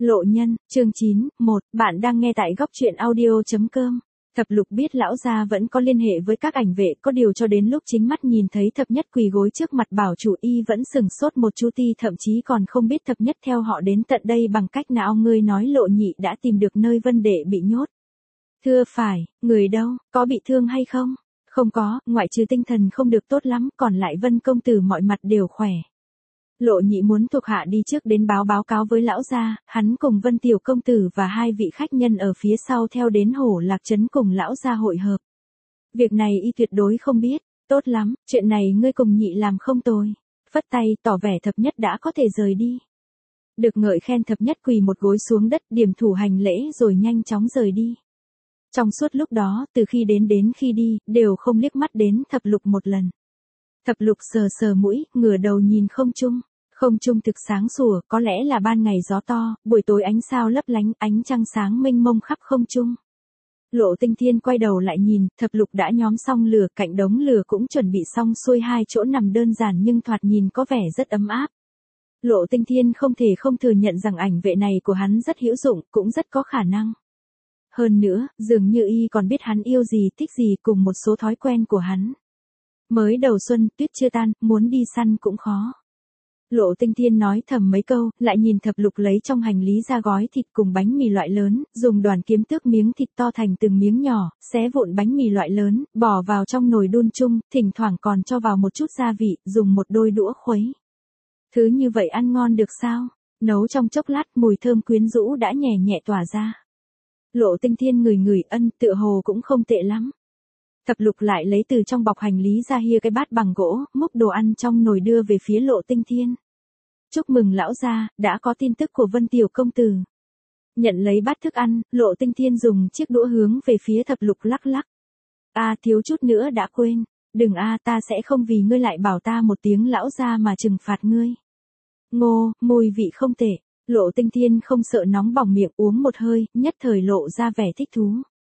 Lộ nhân, chương 9, 1, bạn đang nghe tại góc truyện audio.com. Thập Lục biết lão gia vẫn có liên hệ với các ảnh vệ, có điều cho đến lúc chính mắt nhìn thấy Thập Nhất quỳ gối trước mặt bảo chủ y vẫn sừng sốt một chút, thậm chí còn không biết Thập Nhất theo họ đến tận đây bằng cách nào. Ngươi nói Lộ nhị đã tìm được nơi Vân đệ bị nhốt. Thưa phải, người đâu, có bị thương hay không? Không có, ngoại trừ tinh thần không được tốt lắm, còn lại Vân công tử mọi mặt đều khỏe. Lộ nhị muốn thuộc hạ đi trước đến báo cáo với lão gia, hắn cùng Vân tiểu công tử và hai vị khách nhân ở phía sau theo đến Hổ Lạc trấn cùng lão gia hội hợp. Việc này y tuyệt đối không biết. Tốt lắm, chuyện này ngươi cùng nhị làm không tồi. Phất tay tỏ vẻ Thập Nhất đã có thể rời đi. Được ngợi khen, Thập Nhất quỳ một gối xuống đất điểm thủ hành lễ rồi nhanh chóng rời đi. Trong suốt lúc đó, từ khi đến khi đi, đều không liếc mắt đến Thập Lục một lần. Thập Lục sờ mũi, ngửa đầu nhìn không trung. Không trung thực sáng sủa, có lẽ là ban ngày gió to, buổi tối ánh sao lấp lánh, ánh trăng sáng mênh mông khắp không trung. Lộ Tinh Thiên quay đầu lại nhìn, Thập Lục đã nhóm xong lửa, cạnh đống lửa cũng chuẩn bị xong xuôi, hai chỗ nằm đơn giản nhưng thoạt nhìn có vẻ rất ấm áp. Lộ Tinh Thiên không thể không thừa nhận rằng ảnh vệ này của hắn rất hữu dụng, cũng rất có khả năng. Hơn nữa, dường như y còn biết hắn yêu gì, thích gì, cùng một số thói quen của hắn. Mới đầu xuân, tuyết chưa tan, muốn đi săn cũng khó. Lộ Tinh Thiên nói thầm mấy câu, lại nhìn Thập Lục lấy trong hành lý ra gói thịt cùng bánh mì loại lớn, dùng đoàn kiếm tước miếng thịt to thành từng miếng nhỏ, xé vụn bánh mì loại lớn, bỏ vào trong nồi đun chung, thỉnh thoảng còn cho vào một chút gia vị, dùng một đôi đũa khuấy. Thứ như vậy ăn ngon được sao? Nấu trong chốc lát, mùi thơm quyến rũ đã nhẹ nhẹ tỏa ra. Lộ Tinh Thiên ngửi tựa hồ cũng không tệ lắm. Thập Lục lại lấy từ trong bọc hành lý ra cái bát bằng gỗ, múc đồ ăn trong nồi đưa về phía Lộ Tinh Thiên. Chúc mừng lão gia, đã có tin tức của Vân tiểu công tử. Nhận lấy bát thức ăn, Lộ Tinh Thiên dùng chiếc đũa hướng về phía Thập Lục lắc lắc. Thiếu chút nữa đã quên. Đừng ta sẽ không vì ngươi lại bảo ta một tiếng lão gia mà trừng phạt ngươi. Ngô, mùi vị không tệ. Lộ Tinh Thiên không sợ nóng bỏng miệng, uống một hơi, nhất thời lộ ra vẻ thích thú.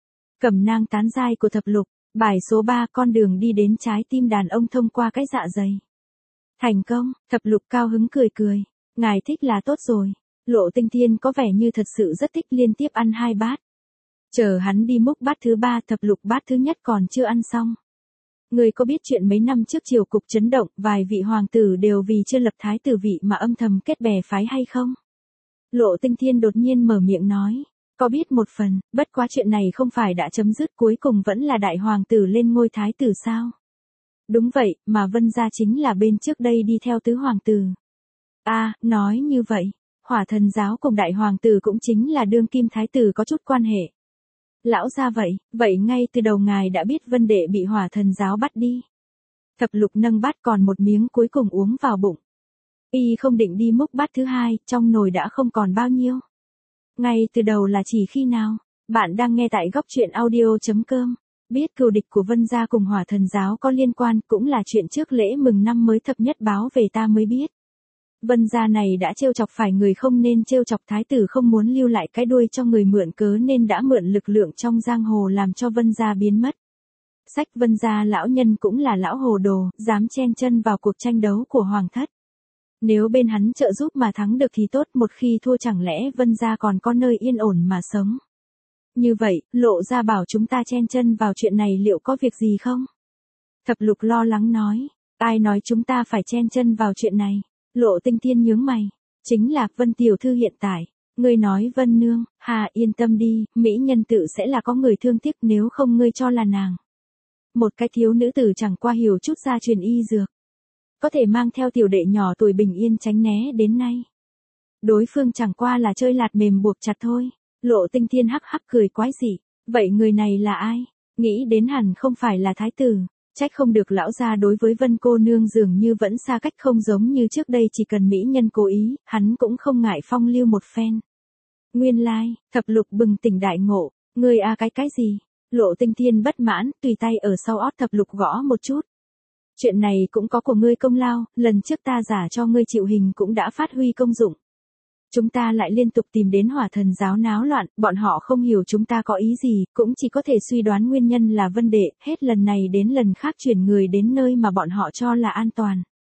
Cẩm nang tán dai của Thập Lục, bài số 3, con đường đi đến trái tim đàn ông thông qua cái dạ dày. Thành công, Thập Lục cao hứng cười. Ngài thích là tốt rồi. Lộ Tinh Thiên có vẻ như thật sự rất thích, liên tiếp ăn 2 bát. Chờ hắn đi múc bát thứ 3, Thập Lục bát thứ nhất còn chưa ăn xong. Người có biết chuyện mấy năm trước triều cục chấn động, vài vị hoàng tử đều vì chưa lập thái tử vị mà âm thầm kết bè phái hay không? Lộ Tinh Thiên đột nhiên mở miệng nói. Có biết một phần, bất quá chuyện này không phải đã chấm dứt, cuối cùng vẫn là đại hoàng tử lên ngôi thái tử sao? Đúng vậy, mà Vân gia chính là bên trước đây đi theo tứ hoàng tử. Nói như vậy, Hỏa Thần giáo cùng đại hoàng tử cũng chính là đương kim thái tử có chút quan hệ. Lão gia vậy ngay từ đầu ngài đã biết Vân đệ bị Hỏa Thần giáo bắt đi. Thập Lục nâng bát còn một miếng cuối cùng uống vào bụng. Y không định đi múc bát thứ 2, trong nồi đã không còn bao nhiêu. Ngay từ đầu là chỉ khi nào? Bạn đang nghe tại góc truyện audio.com. Biết cừu địch của Vân gia cùng Hỏa Thần giáo có liên quan, cũng là chuyện trước lễ mừng năm mới Thập Nhất báo về ta mới biết. Vân gia này đã trêu chọc phải người không nên trêu chọc, thái tử không muốn lưu lại cái đuôi cho người mượn cớ nên đã mượn lực lượng trong giang hồ làm cho Vân gia biến mất. Sách Vân gia lão nhân cũng là lão hồ đồ, dám chen chân vào cuộc tranh đấu của hoàng thất. Nếu bên hắn trợ giúp mà thắng được thì tốt, một khi thua chẳng lẽ Vân gia còn có nơi yên ổn mà sống. Như vậy, Lộ gia bảo chúng ta chen chân vào chuyện này liệu có việc gì không? Thập Lục lo lắng nói. Ai nói chúng ta phải chen chân vào chuyện này? Lộ Tinh Thiên nhướng mày. Chính là Vân tiểu thư hiện tại. Ngươi nói Vân nương, yên tâm đi, mỹ nhân tự sẽ là có người thương tiếc, nếu không ngươi cho là nàng. Một cái thiếu nữ tử chẳng qua hiểu chút gia truyền y dược. Có thể mang theo tiểu đệ nhỏ tuổi bình yên tránh né đến nay. Đối phương chẳng qua là chơi lạt mềm buộc chặt thôi. Lộ Tinh Thiên hắc hắc cười quái dị. Vậy người này là ai? Nghĩ đến hẳn không phải là thái tử. Trách không được lão gia đối với Vân cô nương dường như vẫn xa cách, không giống như trước đây chỉ cần mỹ nhân cố ý, hắn cũng không ngại phong lưu một phen. Nguyên lai, Thập Lục bừng tỉnh đại ngộ. Ngươi cái gì? Lộ Tinh Thiên bất mãn, tùy tay ở sau ót Thập Lục gõ một chút. Chuyện này cũng có của ngươi công lao, lần trước ta giả cho ngươi chịu hình cũng đã phát huy công dụng. Chúng ta lại liên tục tìm đến Hỏa Thần giáo náo loạn, bọn họ không hiểu chúng ta có ý gì, cũng chỉ có thể suy đoán nguyên nhân là Vân đệ, hết lần này đến lần khác chuyển người đến nơi mà bọn họ cho là an toàn.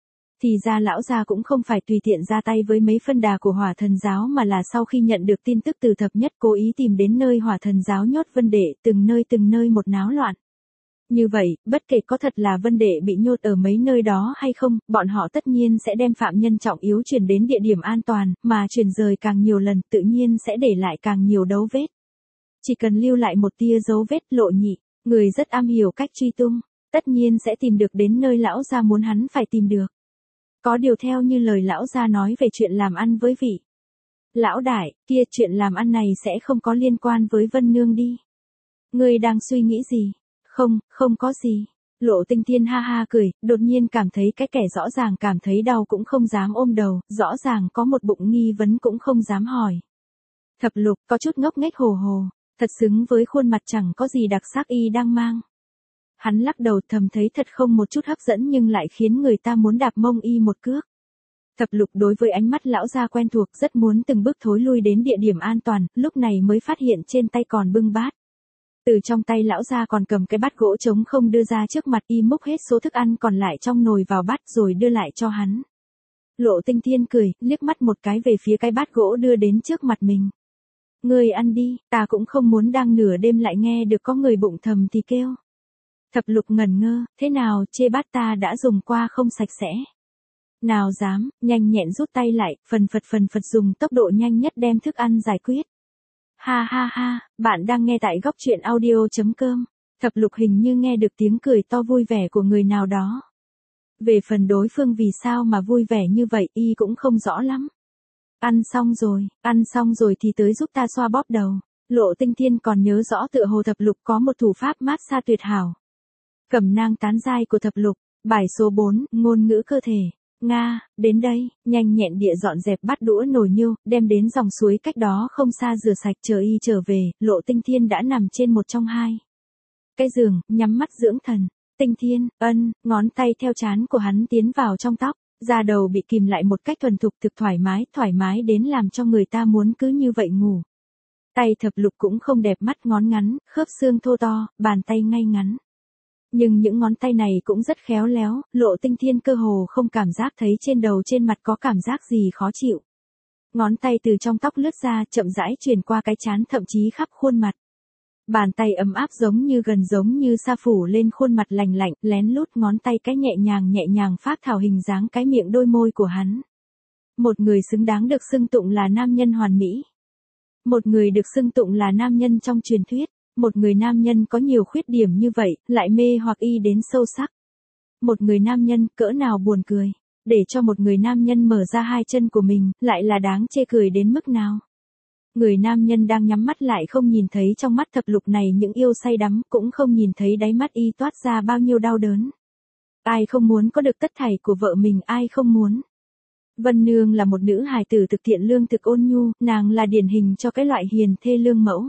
Thì ra lão gia cũng không phải tùy tiện ra tay với mấy phân đà của hỏa thần giáo mà là sau khi nhận được tin tức từ thập nhất cố ý tìm đến nơi hỏa thần giáo nhốt Vân Đệ, từng nơi một náo loạn. Như vậy, bất kể có thật là Vân Đệ bị nhốt ở mấy nơi đó hay không, bọn họ tất nhiên sẽ đem phạm nhân trọng yếu chuyển đến địa điểm an toàn, mà chuyển rời càng nhiều lần tự nhiên sẽ để lại càng nhiều dấu vết. Chỉ cần lưu lại một tia dấu vết Lộ Nhị, người rất am hiểu cách truy tung, tất nhiên sẽ tìm được đến nơi lão gia muốn hắn phải tìm được. Có điều theo như lời lão gia nói về chuyện làm ăn với vị lão đại, kia chuyện làm ăn này sẽ không có liên quan với Vân Nương đi. Ngươi đang suy nghĩ gì? Không có gì. Lộ Tinh Thiên ha ha cười, đột nhiên cảm thấy cái kẻ rõ ràng cảm thấy đau cũng không dám ôm đầu, rõ ràng có một bụng nghi vấn cũng không dám hỏi. Thập Lục có chút ngốc nghếch hồ hồ, thật xứng với khuôn mặt chẳng có gì đặc sắc y đang mang. Hắn lắc đầu thầm thấy thật không một chút hấp dẫn nhưng lại khiến người ta muốn đạp mông y một cước. Thập Lục đối với ánh mắt lão gia quen thuộc rất muốn từng bước thối lui đến địa điểm an toàn, lúc này mới phát hiện trên tay còn bưng bát. Từ trong tay lão gia còn cầm cái bát gỗ trống không đưa ra trước mặt y múc hết số thức ăn còn lại trong nồi vào bát rồi đưa lại cho hắn. Lộ Tinh Thiên cười, liếc mắt một cái về phía cái bát gỗ đưa đến trước mặt mình. Ngươi ăn đi, ta cũng không muốn đang nửa đêm lại nghe được có người bụng thầm thì kêu. Thập Lục ngẩn ngơ, thế nào chê bát ta đã dùng qua không sạch sẽ. Nào dám, nhanh nhẹn rút tay lại, phần phật dùng tốc độ nhanh nhất đem thức ăn giải quyết. Ha ha ha, bạn đang nghe tại góc truyện audio.com. Thập Lục hình như nghe được tiếng cười to vui vẻ của người nào đó. Về phần đối phương vì sao mà vui vẻ như vậy y cũng không rõ lắm. Ăn xong rồi thì tới giúp ta xoa bóp đầu. Lộ Tinh Thiên còn nhớ rõ tựa hồ Thập Lục có một thủ pháp mát xa tuyệt hảo. Cẩm nang tán giai của Thập Lục, bài số 4, ngôn ngữ cơ thể. Nga, đến đây, nhanh nhẹn địa dọn dẹp bát đũa nồi niêu, đem đến dòng suối cách đó không xa rửa sạch chờ y trở về, Lộ Tinh Thiên đã nằm trên một trong hai cái giường, nhắm mắt dưỡng thần. Tinh Thiên, ngón tay theo trán của hắn tiến vào trong tóc, da đầu bị kìm lại một cách thuần thục thực thoải mái đến làm cho người ta muốn cứ như vậy ngủ. Tay Thập Lục cũng không đẹp mắt ngón ngắn, khớp xương thô to, bàn tay ngay ngắn. Nhưng những ngón tay này cũng rất khéo léo, Lộ Tinh Thiên cơ hồ không cảm giác thấy trên đầu trên mặt có cảm giác gì khó chịu. Ngón tay từ trong tóc lướt ra chậm rãi truyền qua cái trán thậm chí khắp khuôn mặt. Bàn tay ấm áp giống như sa phủ lên khuôn mặt lành lạnh, lén lút ngón tay cái nhẹ nhàng phác thảo hình dáng cái miệng đôi môi của hắn. Một người xứng đáng được xưng tụng là nam nhân hoàn mỹ. Một người được xưng tụng là nam nhân trong truyền thuyết. Một người nam nhân có nhiều khuyết điểm như vậy, lại mê hoặc y đến sâu sắc. Một người nam nhân cỡ nào buồn cười. Để cho một người nam nhân mở ra hai chân của mình, lại là đáng chê cười đến mức nào. Người nam nhân đang nhắm mắt lại không nhìn thấy trong mắt Thập Lục này những yêu say đắm, cũng không nhìn thấy đáy mắt y toát ra bao nhiêu đau đớn. Ai không muốn có được tất thảy của vợ mình, ai không muốn. Vân Nương là một nữ hài tử thực thiện lương thực ôn nhu, nàng là điển hình cho cái loại hiền thê lương mẫu.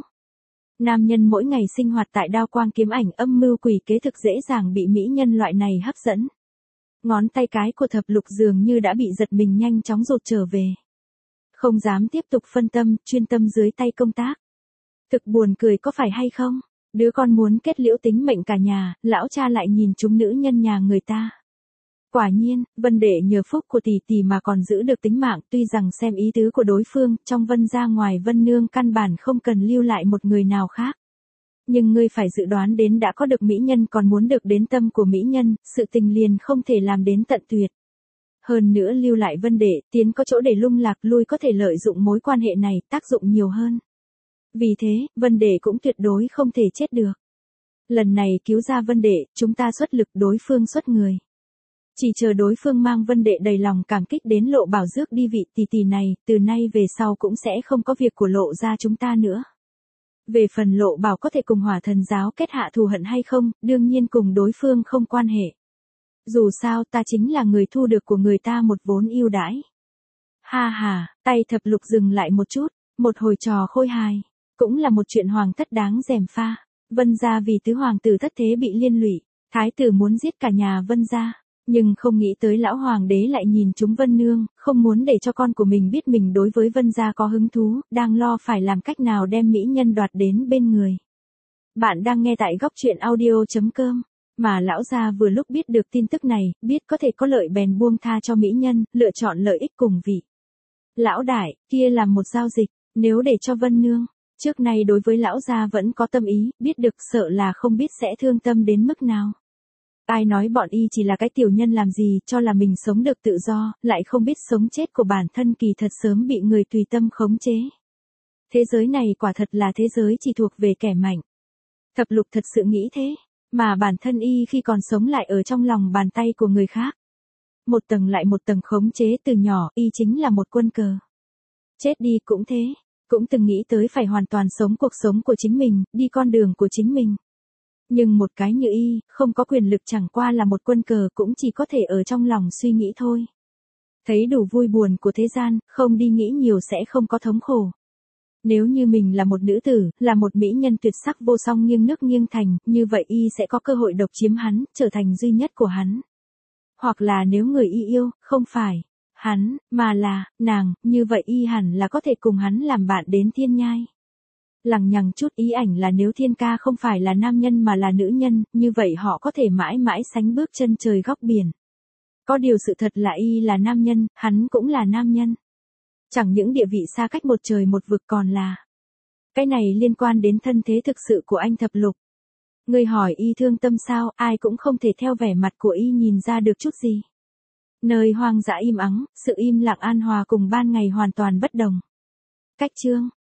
Nam nhân mỗi ngày sinh hoạt tại đao quang kiếm ảnh âm mưu quỷ kế thực dễ dàng bị mỹ nhân loại này hấp dẫn. Ngón tay cái của Thập Lục dường như đã bị giật mình nhanh chóng rụt trở về. Không dám tiếp tục phân tâm, chuyên tâm dưới tay công tác. Thực buồn cười có phải hay không? Đứa con muốn kết liễu tính mệnh cả nhà, lão cha lại nhìn chúng nữ nhân nhà người ta. Quả nhiên, Vân Đệ nhờ phúc của tỷ tỷ mà còn giữ được tính mạng, tuy rằng xem ý tứ của đối phương, trong Vân gia ngoài Vân Nương căn bản không cần lưu lại một người nào khác. Nhưng ngươi phải dự đoán đến đã có được mỹ nhân còn muốn được đến tâm của mỹ nhân, sự tình liền không thể làm đến tận tuyệt. Hơn nữa lưu lại Vân Đệ, tiến có chỗ để lung lạc lui có thể lợi dụng mối quan hệ này, tác dụng nhiều hơn. Vì thế, Vân Đệ cũng tuyệt đối không thể chết được. Lần này cứu ra Vân Đệ, chúng ta xuất lực đối phương xuất người. Chỉ chờ đối phương mang Vân Đệ đầy lòng cảm kích đến Lộ Bảo rước đi vị tỷ tỷ này, từ nay về sau cũng sẽ không có việc của Lộ gia chúng ta nữa. Về phần Lộ Bảo có thể cùng Hỏa Thần giáo kết hạ thù hận hay không, đương nhiên cùng đối phương không quan hệ. Dù sao ta chính là người thu được của người ta một vốn ưu đãi. Ha ha, tay Thập Lục dừng lại một chút, một hồi trò khôi hài. Cũng là một chuyện hoàng thất đáng gièm pha. Vân gia vì tứ hoàng tử thất thế bị liên lụy, thái tử muốn giết cả nhà Vân gia. Nhưng không nghĩ tới lão hoàng đế lại nhìn chúng Vân Nương, không muốn để cho con của mình biết mình đối với Vân gia có hứng thú, đang lo phải làm cách nào đem mỹ nhân đoạt đến bên người. Bạn đang nghe tại góc truyện audio.com. Mà lão gia vừa lúc biết được tin tức này, biết có thể có lợi bèn buông tha cho mỹ nhân, lựa chọn lợi ích cùng vị. Lão đại, kia làm một giao dịch, nếu để cho Vân Nương, trước nay đối với lão gia vẫn có tâm ý, biết được sợ là không biết sẽ thương tâm đến mức nào. Ai nói bọn y chỉ là cái tiểu nhân làm gì, cho là mình sống được tự do, lại không biết sống chết của bản thân kỳ thật sớm bị người tùy tâm khống chế. Thế giới này quả thật là thế giới chỉ thuộc về kẻ mạnh. Thập lục thật sự nghĩ thế, mà bản thân y khi còn sống lại ở trong lòng bàn tay của người khác. Một tầng lại một tầng khống chế từ nhỏ, y chính là một quân cờ. Chết đi cũng thế, cũng từng nghĩ tới phải hoàn toàn sống cuộc sống của chính mình, đi con đường của chính mình. Nhưng một cái như y, không có quyền lực chẳng qua là một quân cờ cũng chỉ có thể ở trong lòng suy nghĩ thôi. Thấy đủ vui buồn của thế gian, không đi nghĩ nhiều sẽ không có thống khổ. Nếu như mình là một nữ tử, là một mỹ nhân tuyệt sắc vô song nghiêng nước nghiêng thành, như vậy y sẽ có cơ hội độc chiếm hắn, trở thành duy nhất của hắn. Hoặc là nếu người y yêu, không phải hắn, mà là nàng, như vậy y hẳn là có thể cùng hắn làm bạn đến thiên nhai. Lằng nhằng chút ý ảnh là nếu thiên ca không phải là nam nhân mà là nữ nhân, như vậy họ có thể mãi mãi sánh bước chân trời góc biển. Có điều sự thật là y là nam nhân, hắn cũng là nam nhân. Chẳng những địa vị xa cách một trời một vực còn là. Cái này liên quan đến thân thế thực sự của anh Thập Lục. Người hỏi y thương tâm sao, ai cũng không thể theo vẻ mặt của y nhìn ra được chút gì. Nơi hoang dã im ắng, sự im lặng an hòa cùng ban ngày hoàn toàn bất đồng. Cách chương